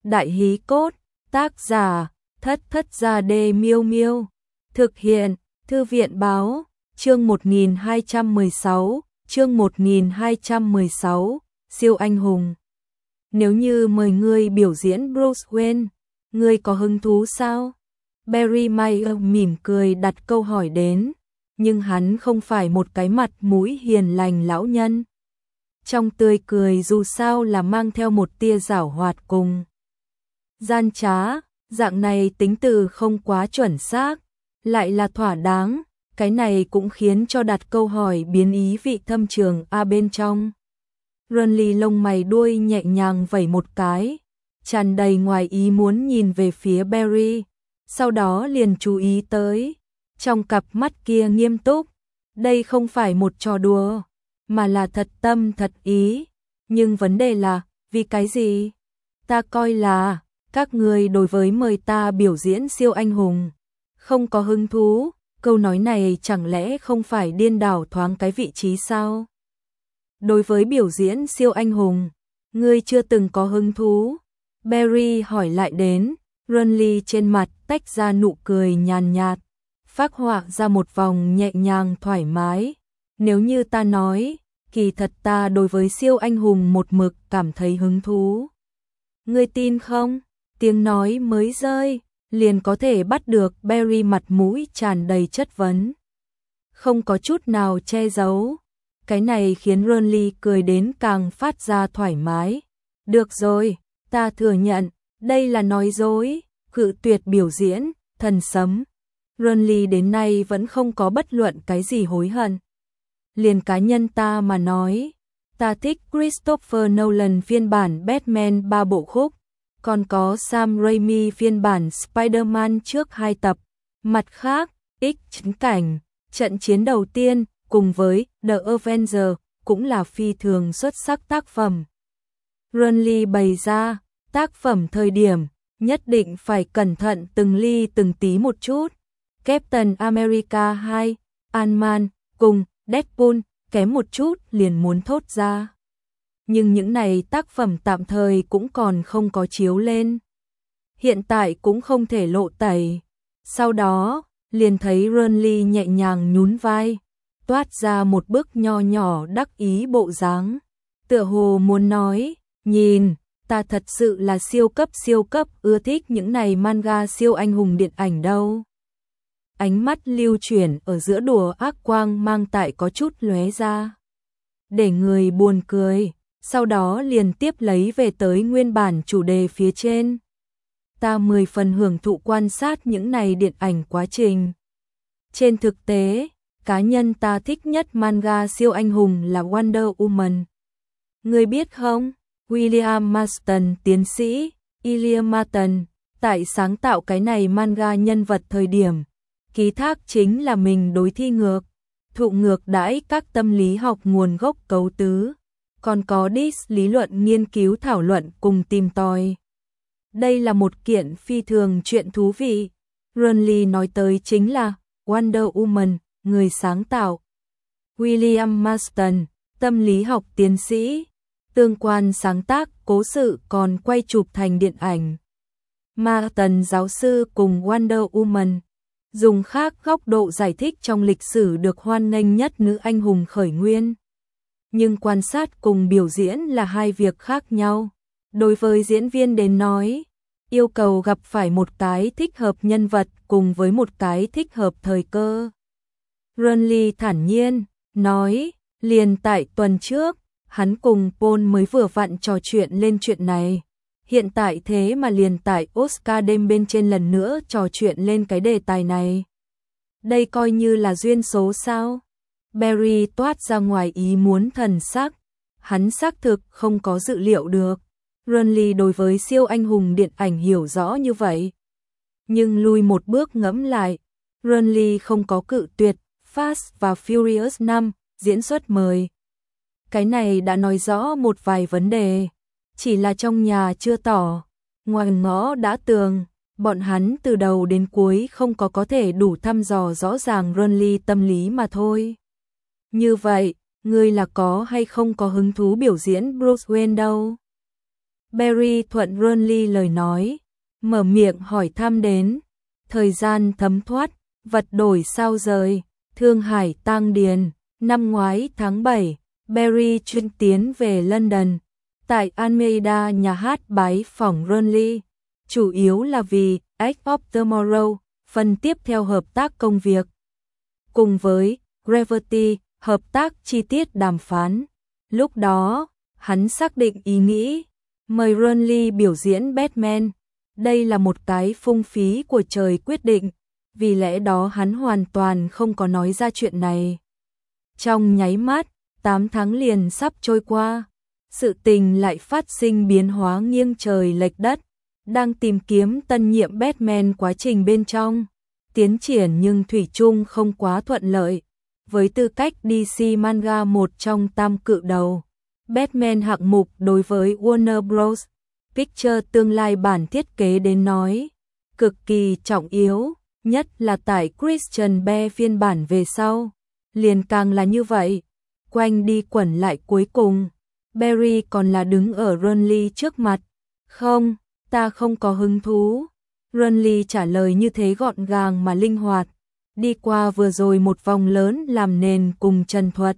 Đại hí cốt, tác giả, Thất Thất Gia Đê Miêu Miêu. Thực hiện, Thư viện báo, chương 1216, chương 1216, siêu anh hùng. Nếu như mời ngươi biểu diễn Bruce Wayne, ngươi có hứng thú sao? Barry Mayer mỉm cười đặt câu hỏi đến, nhưng hắn không phải một cái mặt mũi hiền lành lão nhân. Trong tươi cười dù sao là mang theo một tia giảo hoạt cùng gian trá, dạng này tính từ không quá chuẩn xác, lại là thỏa đáng, cái này cũng khiến cho đặt câu hỏi biến ý vị thâm trường bên trong. Ronly lông mày đuôi nhẹ nhàng vẩy một cái, tràn đầy ngoài ý muốn nhìn về phía Barry, sau đó liền chú ý tới, trong cặp mắt kia nghiêm túc, đây không phải một trò đùa, mà là thật tâm thật ý, nhưng vấn đề là, vì cái gì? Ta coi là, các người đối với mời ta biểu diễn siêu anh hùng, không có hứng thú, câu nói này chẳng lẽ không phải điên đảo thoáng cái vị trí sao? Đối với biểu diễn siêu anh hùng, ngươi chưa từng có hứng thú? Barry hỏi lại đến, Ronly trên mặt tách ra nụ cười nhàn nhạt, phác họa ra một vòng nhẹ nhàng thoải mái. Nếu như ta nói, kỳ thật ta đối với siêu anh hùng một mực cảm thấy hứng thú. Ngươi tin không? Tiếng nói mới rơi, liền có thể bắt được Barry mặt mũi tràn đầy chất vấn. Không có chút nào che giấu. Cái này khiến Ronly cười đến càng phát ra thoải mái. Được rồi, ta thừa nhận, đây là nói dối, cự tuyệt biểu diễn, thần sấm. Ronly đến nay vẫn không có bất luận cái gì hối hận. Liền cá nhân ta mà nói, ta thích Christopher Nolan phiên bản Batman 3 bộ khúc, còn có Sam Raimi phiên bản Spider-Man trước 2 tập. Mặt khác, X cảnh, trận chiến đầu tiên, cùng với The Avengers, cũng là phi thường xuất sắc tác phẩm. Ronly bày ra, tác phẩm thời điểm, nhất định phải cẩn thận từng ly từng tí một chút. Captain America 2, Ant-Man, cùng Deadpool, kém một chút liền muốn thốt ra. Nhưng những này tác phẩm tạm thời cũng còn không có chiếu lên. Hiện tại cũng không thể lộ tẩy. Sau đó, liền thấy Ronly nhẹ nhàng nhún vai, toát ra một bức nho nhỏ đắc ý bộ dáng. Tựa hồ muốn nói, nhìn, ta thật sự là siêu cấp ưa thích những này manga siêu anh hùng điện ảnh đâu. Ánh mắt lưu chuyển ở giữa đùa ác quang mang tại có chút lóe ra, để người buồn cười, sau đó liền tiếp lấy về tới nguyên bản chủ đề phía trên. Ta 10 phần hưởng thụ quan sát những này điện ảnh quá trình. Trên thực tế, cá nhân ta thích nhất manga siêu anh hùng là Wonder Woman. Người biết không, William Marston tiến sĩ, William Marston, tại sáng tạo cái này manga nhân vật thời điểm, ký thác chính là mình đối thi ngược, thụ ngược đãi các tâm lý học nguồn gốc cấu tứ, còn có DIS lý luận nghiên cứu thảo luận cùng tìm tòi. Đây là một kiện phi thường chuyện thú vị. Ronly nói tới chính là Wonder Woman, người sáng tạo. William Marston, tâm lý học tiến sĩ, tương quan sáng tác cố sự còn quay chụp thành điện ảnh. Marston giáo sư cùng Wonder Woman, dùng khác góc độ giải thích trong lịch sử được hoan nghênh nhất nữ anh hùng khởi nguyên. Nhưng quan sát cùng biểu diễn là hai việc khác nhau. Đối với diễn viên đến nói, yêu cầu gặp phải một cái thích hợp nhân vật cùng với một cái thích hợp thời cơ. Ronly thản nhiên, nói, liền tại tuần trước, hắn cùng Paul mới vừa vặn trò chuyện lên chuyện này. Hiện tại thế mà liền tại Oscar đêm bên trên lần nữa trò chuyện lên cái đề tài này. Đây coi như là duyên số sao? Barry toát ra ngoài ý muốn thần sắc. Hắn xác thực không có dự liệu được. Ronly đối với siêu anh hùng điện ảnh hiểu rõ như vậy. Nhưng lùi một bước ngẫm lại, Ronly không có cự tuyệt Fast và Furious 5 diễn xuất mời. Cái này đã nói rõ một vài vấn đề. Chỉ là trong nhà chưa tỏ, ngoài ngõ đã tường, bọn hắn từ đầu đến cuối không có thể đủ thăm dò rõ ràng Ronly tâm lý mà thôi. Như vậy, ngươi là có hay không có hứng thú biểu diễn Bruce Wayne đâu? Barry thuận Ronly lời nói, mở miệng hỏi thăm đến. Thời gian thấm thoát, vật đổi sao rời, Thương Hải tang điền. Năm ngoái tháng 7, Barry chuyên tiến về London. Tại Almeida nhà hát bái phỏng Ronly, chủ yếu là vì Edge of Tomorrow, phần tiếp theo hợp tác công việc. Cùng với Gravity, hợp tác chi tiết đàm phán. Lúc đó, hắn xác định ý nghĩ, mời Ronly biểu diễn Batman. Đây là một cái phung phí của trời quyết định, vì lẽ đó hắn hoàn toàn không có nói ra chuyện này. Trong nháy mắt, 8 tháng liền sắp trôi qua, sự tình lại phát sinh biến hóa nghiêng trời lệch đất. Đang tìm kiếm tân nhiệm Batman, quá trình bên trong tiến triển nhưng thủy chung không quá thuận lợi. Với tư cách DC Manga một trong tam cự đầu, Batman hạng mục đối với Warner Bros. Pictures tương lai bản thiết kế đến nói cực kỳ trọng yếu, nhất là tại Christian Bale phiên bản về sau, liền càng là như vậy. Quanh đi quẩn lại cuối cùng, Barry còn là đứng ở Ronly trước mặt. Không, ta không có hứng thú. Ronly trả lời như thế gọn gàng mà linh hoạt, đi qua vừa rồi một vòng lớn làm nền cùng trần thuật.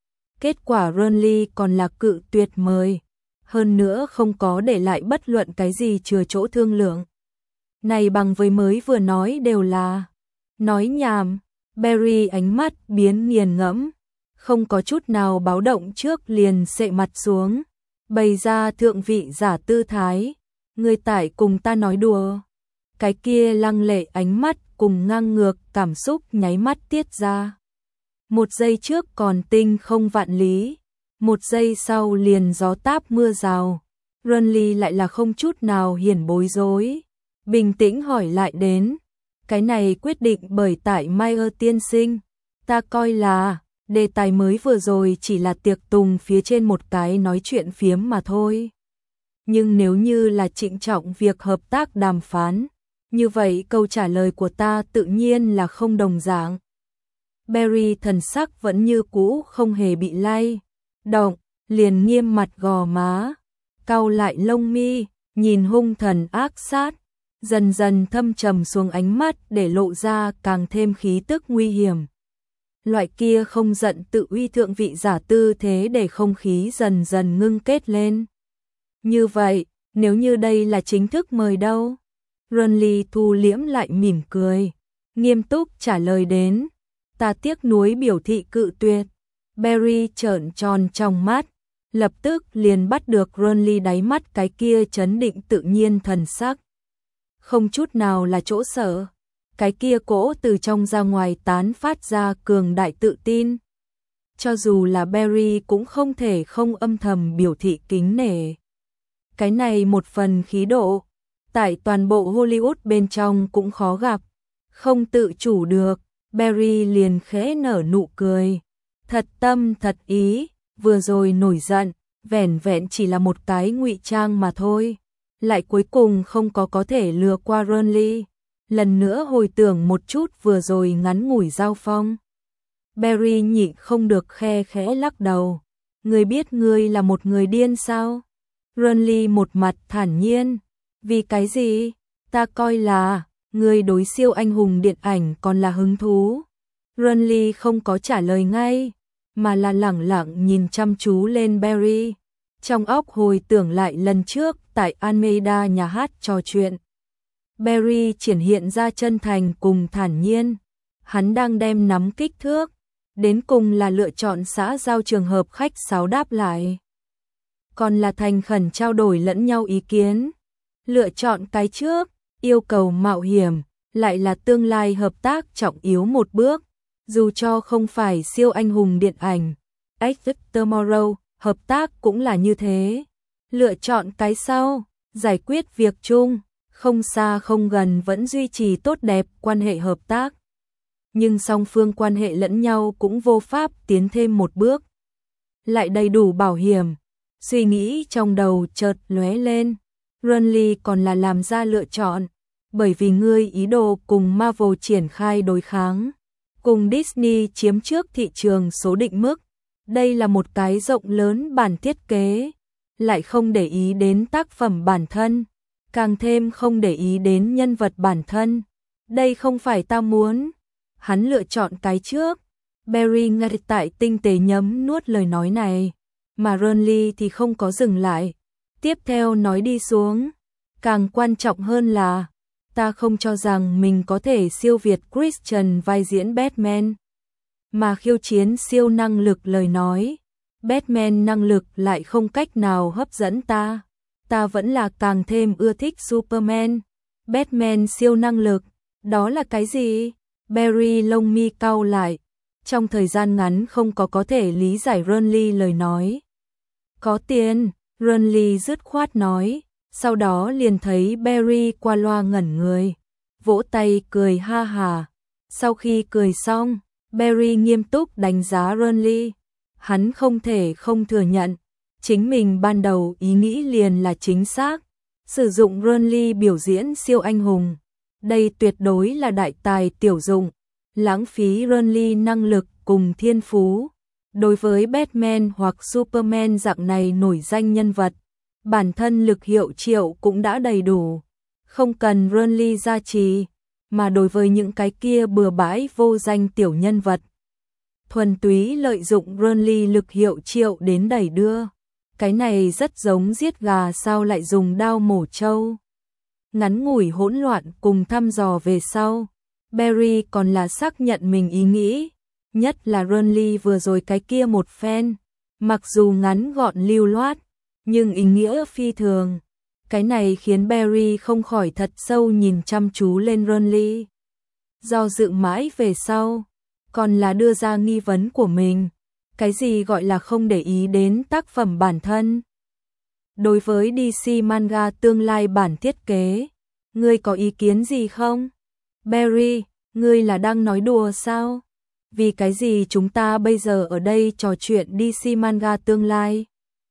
Kết quả Ronly còn là cự tuyệt mời, hơn nữa không có để lại bất luận cái gì chừa chỗ thương lượng. Này bằng với mới vừa nói đều là nói nhảm. Barry ánh mắt biến nghiền ngẫm, không có chút nào báo động trước liền sệ mặt xuống, bày ra thượng vị giả tư thái. Người tại cùng ta nói đùa. Cái kia lăng lệ ánh mắt cùng ngang ngược cảm xúc nháy mắt tiết ra. Một giây trước còn tinh không vạn lý, một giây sau liền gió táp mưa rào. Ronly lại là không chút nào hiển bối rối, bình tĩnh hỏi lại đến. Cái này quyết định bởi tại Mayer tiên sinh, ta coi là đề tài mới vừa rồi chỉ là tiệc tùng phía trên một cái nói chuyện phiếm mà thôi. Nhưng nếu như là trịnh trọng việc hợp tác đàm phán, như vậy câu trả lời của ta tự nhiên là không đồng dạng. Barry thần sắc vẫn như cũ không hề bị lay động, liền nghiêm mặt gò má, cau lại lông mi, nhìn hung thần ác sát, dần dần thâm trầm xuống ánh mắt để lộ ra càng thêm khí tức nguy hiểm. Loại kia không giận tự uy thượng vị giả tư thế để không khí dần dần ngưng kết lên. Như vậy, nếu như đây là chính thức mời đâu? Ronly thu liễm lại mỉm cười, nghiêm túc trả lời đến. Ta tiếc nuối biểu thị cự tuyệt. Barry trợn tròn trong mắt, lập tức liền bắt được Ronly đáy mắt cái kia chấn định tự nhiên thần sắc. Không chút nào là chỗ sợ, cái kia cỗ từ trong ra ngoài tán phát ra cường đại tự tin. Cho dù là Barry cũng không thể không âm thầm biểu thị kính nể. Cái này một phần khí độ, tại toàn bộ Hollywood bên trong cũng khó gặp. Không tự chủ được, Barry liền khẽ nở nụ cười. Thật tâm thật ý, vừa rồi nổi giận, vẻn vẹn chỉ là một cái ngụy trang mà thôi. Lại cuối cùng không có thể lừa qua Ronly. Lần nữa hồi tưởng một chút vừa rồi ngắn ngủi giao phong. Barry nhịn không được khe khẽ lắc đầu. Ngươi biết ngươi là một người điên sao? Ronly một mặt thản nhiên. Vì cái gì? Ta coi là ngươi đối siêu anh hùng điện ảnh còn là hứng thú. Ronly không có trả lời ngay, mà là lẳng lặng nhìn chăm chú lên Barry. Trong óc hồi tưởng lại lần trước tại Almeida nhà hát trò chuyện. Barry triển hiện ra chân thành cùng thản nhiên. Hắn đang đem nắm kích thước, đến cùng là lựa chọn xã giao trường hợp khách sáo đáp lại, còn là thành khẩn trao đổi lẫn nhau ý kiến. Lựa chọn cái trước, yêu cầu mạo hiểm, lại là tương lai hợp tác trọng yếu một bước. Dù cho không phải siêu anh hùng điện ảnh, Edge of Tomorrow, hợp tác cũng là như thế. Lựa chọn cái sau, giải quyết việc chung, không xa không gần vẫn duy trì tốt đẹp quan hệ hợp tác. Nhưng song phương quan hệ lẫn nhau cũng vô pháp tiến thêm một bước. Lại đầy đủ bảo hiểm, suy nghĩ trong đầu chợt lóe lên. Ronly còn là làm ra lựa chọn, bởi vì ngươi ý đồ cùng Marvel triển khai đối kháng, cùng Disney chiếm trước thị trường số định mức. Đây là một cái rộng lớn bản thiết kế, lại không để ý đến tác phẩm bản thân, càng thêm không để ý đến nhân vật bản thân. Đây không phải ta muốn. Hắn lựa chọn cái trước. Barry ngay tại tinh tế nhấm nuốt lời nói này, mà Renly thì không có dừng lại. Tiếp theo nói đi xuống. Càng quan trọng hơn là, ta không cho rằng mình có thể siêu việt Christian vai diễn Batman, mà khiêu chiến siêu năng lực lời nói. Batman năng lực lại không cách nào hấp dẫn ta. Ta vẫn là càng thêm ưa thích Superman. Batman siêu năng lực, đó là cái gì? Barry lông mi cau lại. Trong thời gian ngắn không có thể lý giải Renly lời nói. Có tiền, Renly dứt khoát nói. Sau đó liền thấy Barry qua loa ngẩn người, vỗ tay cười ha hà. Sau khi cười xong, Barry nghiêm túc đánh giá Renly. Hắn không thể không thừa nhận, chính mình ban đầu ý nghĩ liền là chính xác. Sử dụng Renly biểu diễn siêu anh hùng, đây tuyệt đối là đại tài tiểu dụng. Lãng phí Renly năng lực cùng thiên phú. Đối với Batman hoặc Superman dạng này nổi danh nhân vật, bản thân lực hiệu triệu cũng đã đầy đủ, không cần Renly gia trì. Mà đối với những cái kia bừa bãi vô danh tiểu nhân vật, thuần túy lợi dụng Renly lực hiệu triệu đến đẩy đưa. Cái này rất giống giết gà sao lại dùng đao mổ trâu. Ngắn ngủi hỗn loạn cùng thăm dò về sau, Barry còn là xác nhận mình ý nghĩ, nhất là Renly vừa rồi cái kia một phen, mặc dù ngắn gọn lưu loát, nhưng ý nghĩa phi thường. Cái này khiến Barry không khỏi thật sâu nhìn chăm chú lên Renly. Do dự mãi về sau, còn là đưa ra nghi vấn của mình. Cái gì gọi là không để ý đến tác phẩm bản thân? Đối với DC Manga tương lai bản thiết kế, ngươi có ý kiến gì không? Barry, ngươi là đang nói đùa sao? Vì cái gì chúng ta bây giờ ở đây trò chuyện DC Manga tương lai?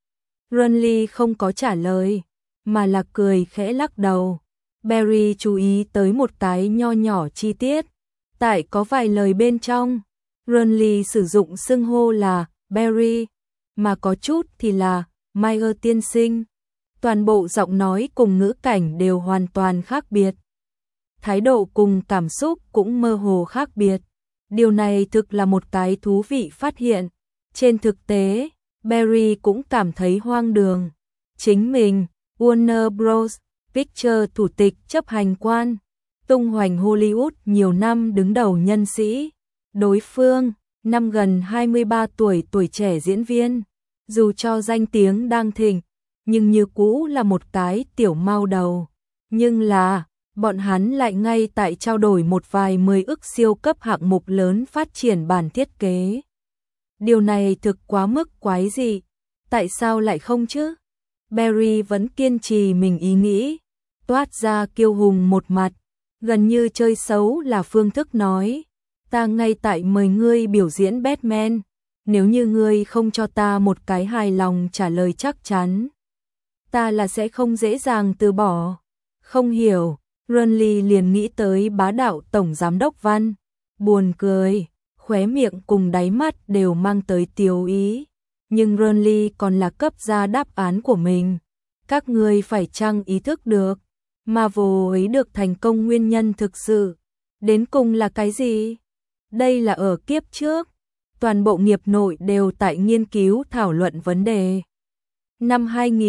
Renly không có trả lời, mà là cười khẽ lắc đầu. Barry chú ý tới một cái nho nhỏ chi tiết. Tại có vài lời bên trong, Renly sử dụng xưng hô là Barry, mà có chút thì là Meyer tiên sinh. Toàn bộ giọng nói cùng ngữ cảnh đều hoàn toàn khác biệt. Thái độ cùng cảm xúc cũng mơ hồ khác biệt. Điều này thực là một cái thú vị phát hiện. Trên thực tế, Barry cũng cảm thấy hoang đường. Chính mình, Warner Bros. Pictures thủ tịch chấp hành quan, tung hoành Hollywood nhiều năm đứng đầu nhân sĩ. Đối phương, năm gần 23 tuổi tuổi trẻ diễn viên, dù cho danh tiếng đang thịnh, nhưng như cũ là một cái tiểu mao đầu. Nhưng là, bọn hắn lại ngay tại trao đổi một vài 10 ức siêu cấp hạng mục lớn phát triển bản thiết kế. Điều này thực quá mức quái dị. Tại sao lại không chứ? Barry vẫn kiên trì mình ý nghĩ, toát ra kiêu hùng một mặt, gần như chơi xấu là phương thức nói. Ta ngay tại mời ngươi biểu diễn Batman, nếu như ngươi không cho ta một cái hài lòng trả lời chắc chắn, ta là sẽ không dễ dàng từ bỏ. Không hiểu, Renly liền nghĩ tới bá đạo tổng giám đốc Văn, buồn cười, khóe miệng cùng đáy mắt đều mang tới tiêu ý. Nhưng Renly còn là cấp ra đáp án của mình. Các ngươi phải chăng ý thức được, Marvel ấy được thành công nguyên nhân thực sự, đến cùng là cái gì? Đây là ở kiếp trước, toàn bộ nghiệp nội đều tại nghiên cứu thảo luận vấn đề. Năm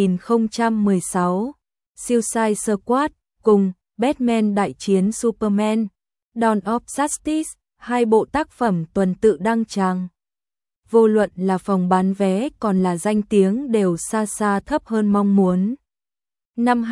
2016, Suicide Squad cùng Batman đại chiến Superman, Dawn of Justice, hai bộ tác phẩm tuần tự đăng tràng. Vô luận là phòng bán vé còn là danh tiếng đều xa xa thấp hơn mong muốn. Năm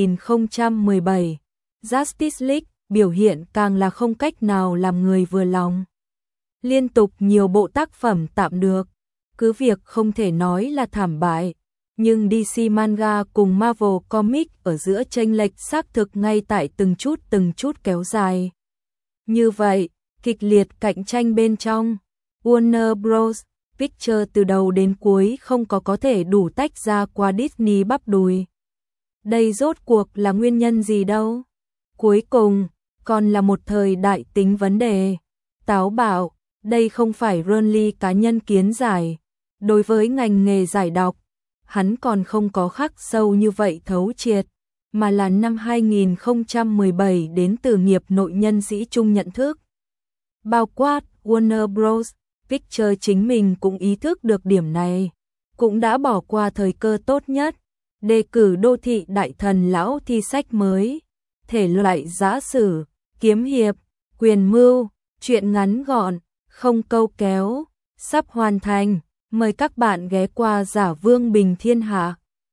2017, Justice League biểu hiện càng là không cách nào làm người vừa lòng. Liên tục nhiều bộ tác phẩm tạm được, cứ việc không thể nói là thảm bại, nhưng DC Manga cùng Marvel Comics ở giữa chênh lệch xác thực ngay tại từng chút kéo dài. Như vậy, kịch liệt cạnh tranh bên trong, Warner Bros. Pictures từ đầu đến cuối không có thể đủ tách ra qua Disney bắp đùi. Đây rốt cuộc là nguyên nhân gì đâu? Cuối cùng, còn là một thời đại tính vấn đề. Táo bạo, đây không phải Renly cá nhân kiến giải. Đối với ngành nghề giải đọc, hắn còn không có khắc sâu như vậy thấu triệt, mà là năm 2017 đến từ nghiệp nội nhân sĩ chung nhận thức. Bao quát Warner Bros. Pictures chính mình cũng ý thức được điểm này, cũng đã bỏ qua thời cơ tốt nhất, đề cử đô thị đại thần lão thi sách mới, thể loại giã sử, kiếm hiệp, quyền mưu, truyện ngắn gọn, không câu kéo, sắp hoàn thành, mời các bạn ghé qua Giả Vương Bình Thiên Hạ.